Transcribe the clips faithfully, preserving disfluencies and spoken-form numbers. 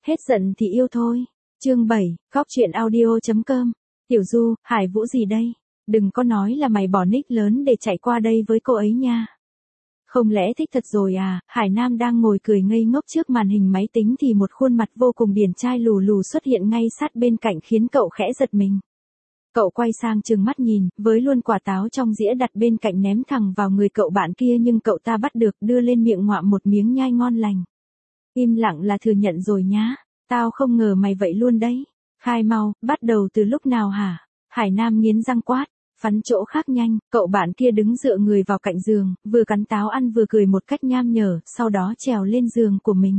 Hết giận thì yêu thôi. Chương bảy, Góc truyện audio chấm com. Tiểu Du, Hải Vũ gì đây? Đừng có nói là mày bỏ nick lớn để chạy qua đây với cô ấy nha. Không lẽ thích thật rồi à? Hải Nam đang ngồi cười ngây ngốc trước màn hình máy tính thì một khuôn mặt vô cùng điển trai lù lù xuất hiện ngay sát bên cạnh khiến cậu khẽ giật mình. Cậu quay sang trừng mắt nhìn, với luôn quả táo trong dĩa đặt bên cạnh ném thẳng vào người cậu bạn kia nhưng cậu ta bắt được đưa lên miệng ngoạm một miếng nhai ngon lành. Im lặng là thừa nhận rồi nhá. Tao không ngờ mày vậy luôn đấy. Khai mau, bắt đầu từ lúc nào hả? Hải Nam nghiến răng quát. Phắn chỗ khác nhanh, cậu bạn kia đứng dựa người vào cạnh giường, vừa cắn táo ăn vừa cười một cách nham nhở, sau đó trèo lên giường của mình.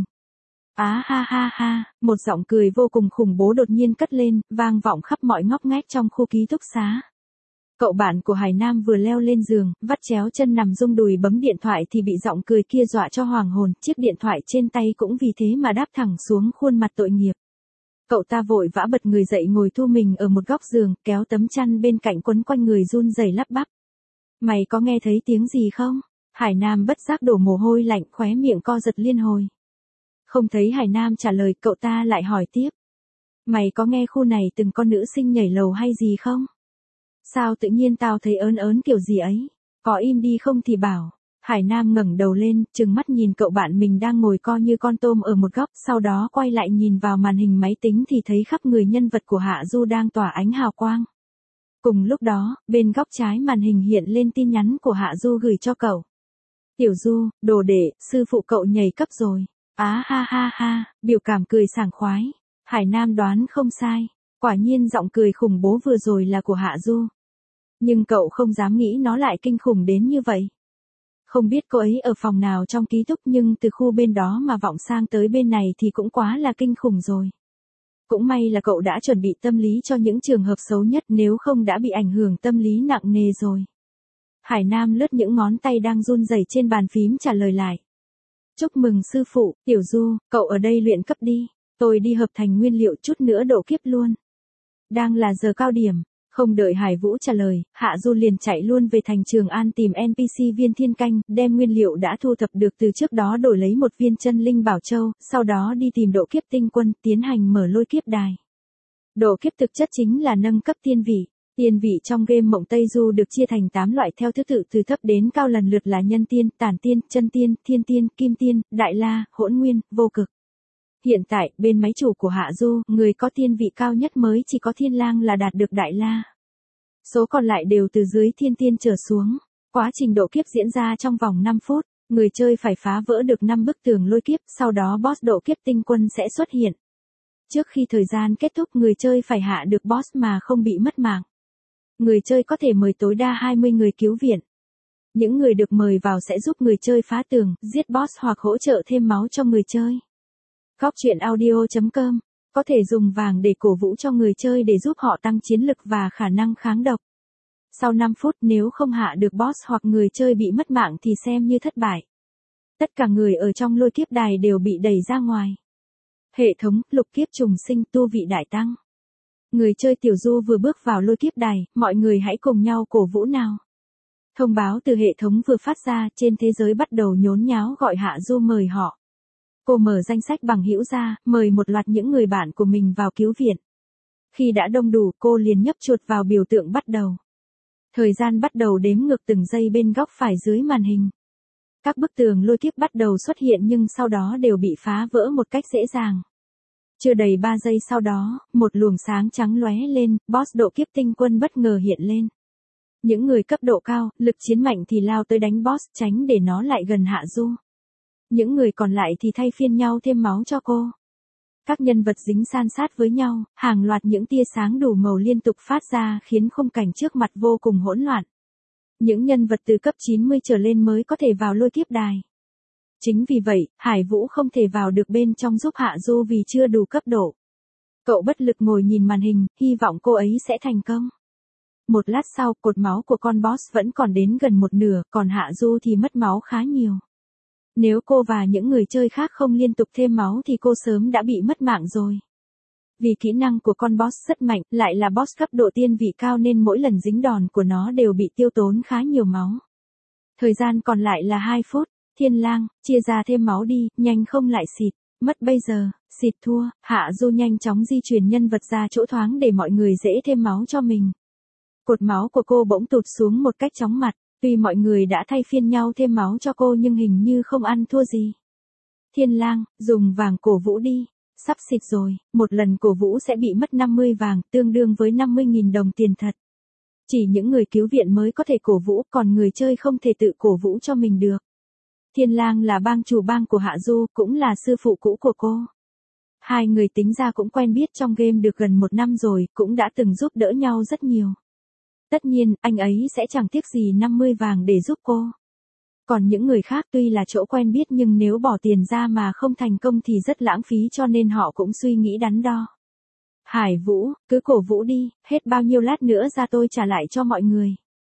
Á ha ha ha, một giọng cười vô cùng khủng bố đột nhiên cất lên, vang vọng khắp mọi ngóc ngách trong khu ký túc xá. Cậu bạn của Hải Nam vừa leo lên giường, vắt chéo chân nằm rung đùi bấm điện thoại thì bị giọng cười kia dọa cho hoàng hồn, chiếc điện thoại trên tay cũng vì thế mà đáp thẳng xuống khuôn mặt tội nghiệp. Cậu ta vội vã bật người dậy ngồi thu mình ở một góc giường, kéo tấm chăn bên cạnh quấn quanh người run rẩy lắp bắp. Mày có nghe thấy tiếng gì không? Hải Nam bất giác đổ mồ hôi lạnh, khóe miệng co giật liên hồi. Không thấy Hải Nam trả lời, cậu ta lại hỏi tiếp. Mày có nghe khu này từng con nữ sinh nhảy lầu hay gì không? Sao tự nhiên tao thấy ớn ớn kiểu gì ấy? Có im đi không thì bảo. Hải Nam ngẩng đầu lên, trừng mắt nhìn cậu bạn mình đang ngồi co như con tôm ở một góc, sau đó quay lại nhìn vào màn hình máy tính thì thấy khắp người nhân vật của Hạ Du đang tỏa ánh hào quang. Cùng lúc đó, bên góc trái màn hình hiện lên tin nhắn của Hạ Du gửi cho cậu. Tiểu Du, đồ đệ, sư phụ cậu nhảy cấp rồi. Á ha ha ha, biểu cảm cười sảng khoái. Hải Nam đoán không sai. Quả nhiên giọng cười khủng bố vừa rồi là của Hạ Du. Nhưng cậu không dám nghĩ nó lại kinh khủng đến như vậy. Không biết cô ấy ở phòng nào trong ký túc nhưng từ khu bên đó mà vọng sang tới bên này thì cũng quá là kinh khủng rồi. Cũng may là cậu đã chuẩn bị tâm lý cho những trường hợp xấu nhất, nếu không đã bị ảnh hưởng tâm lý nặng nề rồi. Hải Nam lướt những ngón tay đang run rẩy trên bàn phím trả lời lại. Chúc mừng sư phụ, Tiểu Du, cậu ở đây luyện cấp đi. Tôi đi hợp thành nguyên liệu chút nữa độ kiếp luôn. Đang là giờ cao điểm. Không đợi Hải Vũ trả lời, Hạ Du liền chạy luôn về thành Trường An tìm en pê xê Viên Thiên Canh, đem nguyên liệu đã thu thập được từ trước đó đổi lấy một viên chân linh bảo châu, sau đó đi tìm độ kiếp tinh quân, tiến hành mở lôi kiếp đài. Độ kiếp thực chất chính là nâng cấp tiên vị. Tiên vị trong game Mộng Tây Du được chia thành tám loại theo thứ tự từ thấp đến cao lần lượt là nhân tiên, tản tiên, chân tiên, thiên tiên, kim tiên, đại la, hỗn nguyên, vô cực. Hiện tại, bên máy chủ của Hạ Du, người có tiên vị cao nhất mới chỉ có Thiên Lang là đạt được đại la. Số còn lại đều từ dưới thiên tiên trở xuống. Quá trình độ kiếp diễn ra trong vòng năm phút, người chơi phải phá vỡ được năm bức tường lôi kiếp, sau đó boss độ kiếp tinh quân sẽ xuất hiện. Trước khi thời gian kết thúc người chơi phải hạ được boss mà không bị mất mạng. Người chơi có thể mời tối đa hai mươi người cứu viện. Những người được mời vào sẽ giúp người chơi phá tường, giết boss hoặc hỗ trợ thêm máu cho người chơi. Góc truyện audio chấm com có thể dùng vàng để cổ vũ cho người chơi để giúp họ tăng chiến lực và khả năng kháng độc. Sau năm phút nếu không hạ được boss hoặc người chơi bị mất mạng thì xem như thất bại. Tất cả người ở trong lôi kiếp đài đều bị đẩy ra ngoài. Hệ thống, lục kiếp trùng sinh, tu vị đại tăng. Người chơi Tiểu Du vừa bước vào lôi kiếp đài, mọi người hãy cùng nhau cổ vũ nào. Thông báo từ hệ thống vừa phát ra, trên thế giới bắt đầu nhốn nháo gọi Hạ Du mời họ. Cô mở danh sách bằng hữu ra, mời một loạt những người bạn của mình vào cứu viện. Khi đã đông đủ, cô liền nhấp chuột vào biểu tượng bắt đầu. Thời gian bắt đầu đếm ngược từng giây bên góc phải dưới màn hình. Các bức tường lôi kiếp bắt đầu xuất hiện nhưng sau đó đều bị phá vỡ một cách dễ dàng. Chưa đầy ba giây sau đó, một luồng sáng trắng lóe lên, boss độ kiếp tinh quân bất ngờ hiện lên. Những người cấp độ cao, lực chiến mạnh thì lao tới đánh boss, tránh để nó lại gần Hạ Du. Những người còn lại thì thay phiên nhau thêm máu cho cô. Các nhân vật dính san sát với nhau, hàng loạt những tia sáng đủ màu liên tục phát ra khiến khung cảnh trước mặt vô cùng hỗn loạn. Những nhân vật từ cấp chín mươi trở lên mới có thể vào lôi kiếp đài. Chính vì vậy, Hải Vũ không thể vào được bên trong giúp Hạ Du vì chưa đủ cấp độ. Cậu bất lực ngồi nhìn màn hình, hy vọng cô ấy sẽ thành công. Một lát sau, cột máu của con boss vẫn còn đến gần một nửa, còn Hạ Du thì mất máu khá nhiều. Nếu cô và những người chơi khác không liên tục thêm máu thì cô sớm đã bị mất mạng rồi. Vì kỹ năng của con boss rất mạnh, lại là boss cấp độ tiên vị cao nên mỗi lần dính đòn của nó đều bị tiêu tốn khá nhiều máu. Thời gian còn lại là hai phút, Thiên Lang, chia ra thêm máu đi, nhanh không lại xịt. Mất bây giờ, xịt thua, Hạ Du nhanh chóng di chuyển nhân vật ra chỗ thoáng để mọi người dễ thêm máu cho mình. Cột máu của cô bỗng tụt xuống một cách chóng mặt, tuy mọi người đã thay phiên nhau thêm máu cho cô nhưng hình như không ăn thua gì. Thiên Lang, dùng vàng cổ vũ đi, sắp xịt rồi, một lần cổ vũ sẽ bị mất năm mươi vàng, tương đương với năm mươi nghìn đồng tiền thật. Chỉ những người cứu viện mới có thể cổ vũ, còn người chơi không thể tự cổ vũ cho mình được. Thiên Lang là bang chủ bang của Hạ Du, cũng là sư phụ cũ của cô. Hai người tính ra cũng quen biết trong game được gần một năm rồi, cũng đã từng giúp đỡ nhau rất nhiều. Tất nhiên, anh ấy sẽ chẳng tiếc gì năm mươi vàng để giúp cô. Còn những người khác tuy là chỗ quen biết nhưng nếu bỏ tiền ra mà không thành công thì rất lãng phí, cho nên họ cũng suy nghĩ đắn đo. Hải Vũ, cứ cổ vũ đi, hết bao nhiêu lát nữa ra tôi trả lại cho mọi người.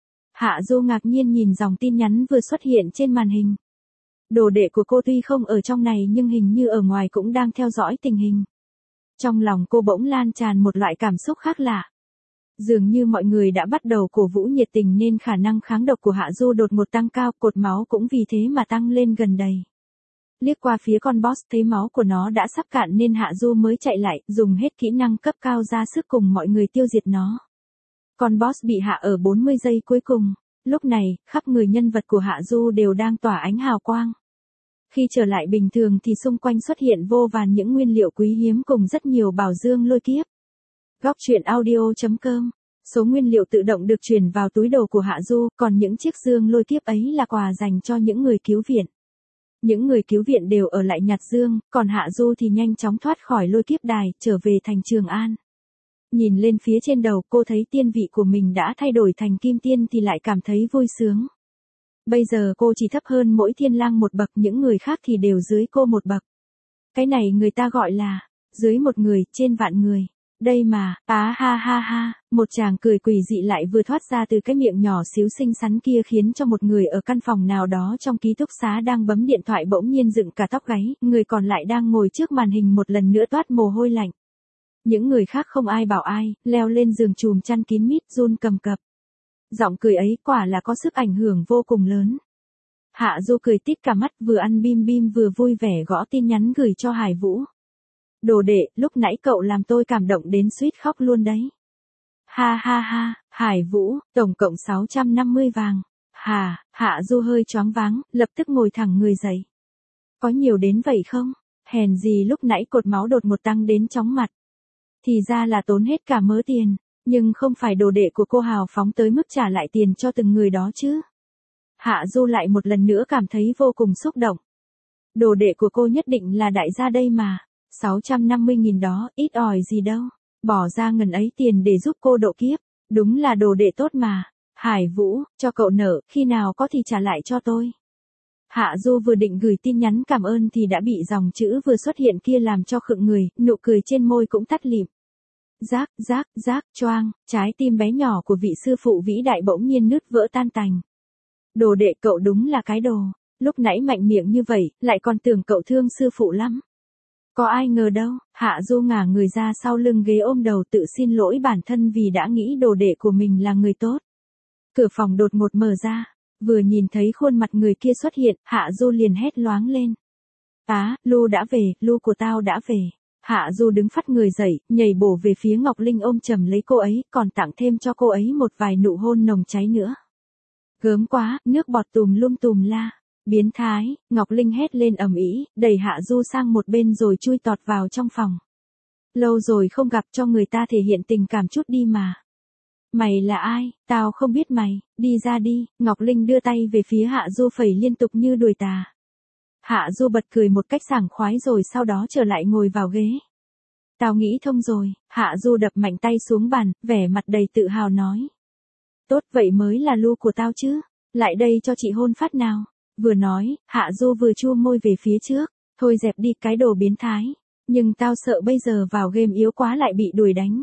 Hạ Du ngạc nhiên nhìn dòng tin nhắn vừa xuất hiện trên màn hình. Đồ đệ của cô tuy không ở trong này nhưng hình như ở ngoài cũng đang theo dõi tình hình. Trong lòng cô bỗng lan tràn một loại cảm xúc khác lạ. Dường như mọi người đã bắt đầu cổ vũ nhiệt tình nên khả năng kháng độc của Hạ Du đột ngột tăng cao, cột máu cũng vì thế mà tăng lên gần đầy. Liếc qua phía con boss thấy máu của nó đã sắp cạn nên Hạ Du mới chạy lại, dùng hết kỹ năng cấp cao ra sức cùng mọi người tiêu diệt nó. Con boss bị hạ ở bốn mươi giây cuối cùng. Lúc này, khắp người nhân vật của Hạ Du đều đang tỏa ánh hào quang. Khi trở lại bình thường thì xung quanh xuất hiện vô vàn những nguyên liệu quý hiếm cùng rất nhiều bảo dương lôi kiếp. Góc truyện audio chấm com. Số nguyên liệu tự động được chuyển vào túi đồ của Hạ Du, còn những chiếc dương lôi kiếp ấy là quà dành cho những người cứu viện. Những người cứu viện đều ở lại nhặt dương, còn Hạ Du thì nhanh chóng thoát khỏi lôi kiếp đài, trở về thành Trường An. Nhìn lên phía trên đầu, cô thấy tiên vị của mình đã thay đổi thành kim tiên thì lại cảm thấy vui sướng. Bây giờ cô chỉ thấp hơn mỗi Thiên Lang một bậc, những người khác thì đều dưới cô một bậc. Cái này người ta gọi là, dưới một người, trên vạn người. Đây mà, á ha ha ha, một chàng cười quỷ dị lại vừa thoát ra từ cái miệng nhỏ xíu xinh xắn kia khiến cho một người ở căn phòng nào đó trong ký túc xá đang bấm điện thoại bỗng nhiên dựng cả tóc gáy, người còn lại đang ngồi trước màn hình một lần nữa toát mồ hôi lạnh. Những người khác không ai bảo ai, leo lên giường chùm chăn kín mít run cầm cập. Giọng cười ấy quả là có sức ảnh hưởng vô cùng lớn. Hạ Du cười tít cả mắt, vừa ăn bim bim vừa vui vẻ gõ tin nhắn gửi cho Hải Vũ. Đồ đệ, lúc nãy cậu làm tôi cảm động đến suýt khóc luôn đấy. Ha ha ha, Hải Vũ, tổng cộng sáu trăm năm mươi vàng. Hà, Hạ Du hơi choáng váng, lập tức ngồi thẳng người dậy. Có nhiều đến vậy không? Hèn gì lúc nãy cột máu đột ngột tăng đến chóng mặt. Thì ra là tốn hết cả mớ tiền, nhưng không phải đồ đệ của cô hào phóng tới mức trả lại tiền cho từng người đó chứ. Hạ Du lại một lần nữa cảm thấy vô cùng xúc động. Đồ đệ của cô nhất định là đại gia đây mà. sáu trăm năm mươi nghìn đó, ít ỏi gì đâu. Bỏ ra ngần ấy tiền để giúp cô độ kiếp. Đúng là đồ đệ tốt mà. Hải Vũ, cho cậu nợ, khi nào có thì trả lại cho tôi. Hạ Du vừa định gửi tin nhắn cảm ơn thì đã bị dòng chữ vừa xuất hiện kia làm cho khựng người, nụ cười trên môi cũng tắt lịm. Rác, rác, rác, choang, trái tim bé nhỏ của vị sư phụ vĩ đại bỗng nhiên nứt vỡ tan tành. Đồ đệ cậu đúng là cái đồ, lúc nãy mạnh miệng như vậy, lại còn tưởng cậu thương sư phụ lắm. Có ai ngờ đâu, Hạ Du ngả người ra sau lưng ghế ôm đầu tự xin lỗi bản thân vì đã nghĩ đồ đệ của mình là người tốt. Cửa phòng đột ngột mở ra, vừa nhìn thấy khuôn mặt người kia xuất hiện, Hạ Du liền hét loáng lên. Á, Lu đã về, Lu của tao đã về. Hạ Du đứng phắt người dậy, nhảy bổ về phía Ngọc Linh ôm chầm lấy cô ấy, còn tặng thêm cho cô ấy một vài nụ hôn nồng cháy nữa. Gớm quá, nước bọt tùm lum tùm la. Biến thái, Ngọc Linh hét lên ầm ĩ, đẩy Hạ Du sang một bên rồi chui tọt vào trong phòng. Lâu rồi không gặp, cho người ta thể hiện tình cảm chút đi mà. Mày là ai, tao không biết mày, đi ra đi, Ngọc Linh đưa tay về phía Hạ Du phẩy liên tục như đuổi tà. Hạ Du bật cười một cách sảng khoái rồi sau đó trở lại ngồi vào ghế. Tao nghĩ thông rồi, Hạ Du đập mạnh tay xuống bàn, vẻ mặt đầy tự hào nói. Tốt vậy mới là Lu của tao chứ, lại đây cho chị hôn phát nào. Vừa nói, Hạ Du vừa chua môi về phía trước, thôi dẹp đi cái đồ biến thái, nhưng tao sợ bây giờ vào game yếu quá lại bị đuổi đánh.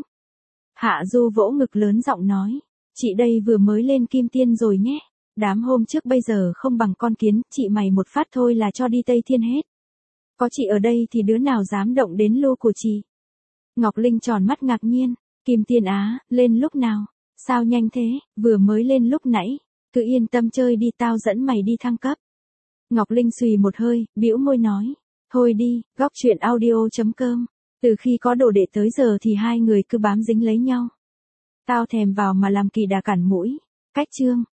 Hạ Du vỗ ngực lớn giọng nói, chị đây vừa mới lên kim tiên rồi nhé, đám hôm trước bây giờ không bằng con kiến, chị mày một phát thôi là cho đi Tây Thiên hết. Có chị ở đây thì đứa nào dám động đến Lu của chị. Ngọc Linh tròn mắt ngạc nhiên, kim tiên á, lên lúc nào, sao nhanh thế, vừa mới lên lúc nãy, cứ yên tâm chơi đi tao dẫn mày đi thăng cấp. Ngọc Linh xùy một hơi, bĩu môi nói, Thôi đi, góc chuyện audio chấm com. Từ khi có đồ đệ tới giờ thì hai người cứ bám dính lấy nhau. Tao thèm vào mà làm kỳ đà cản mũi. Cách chương.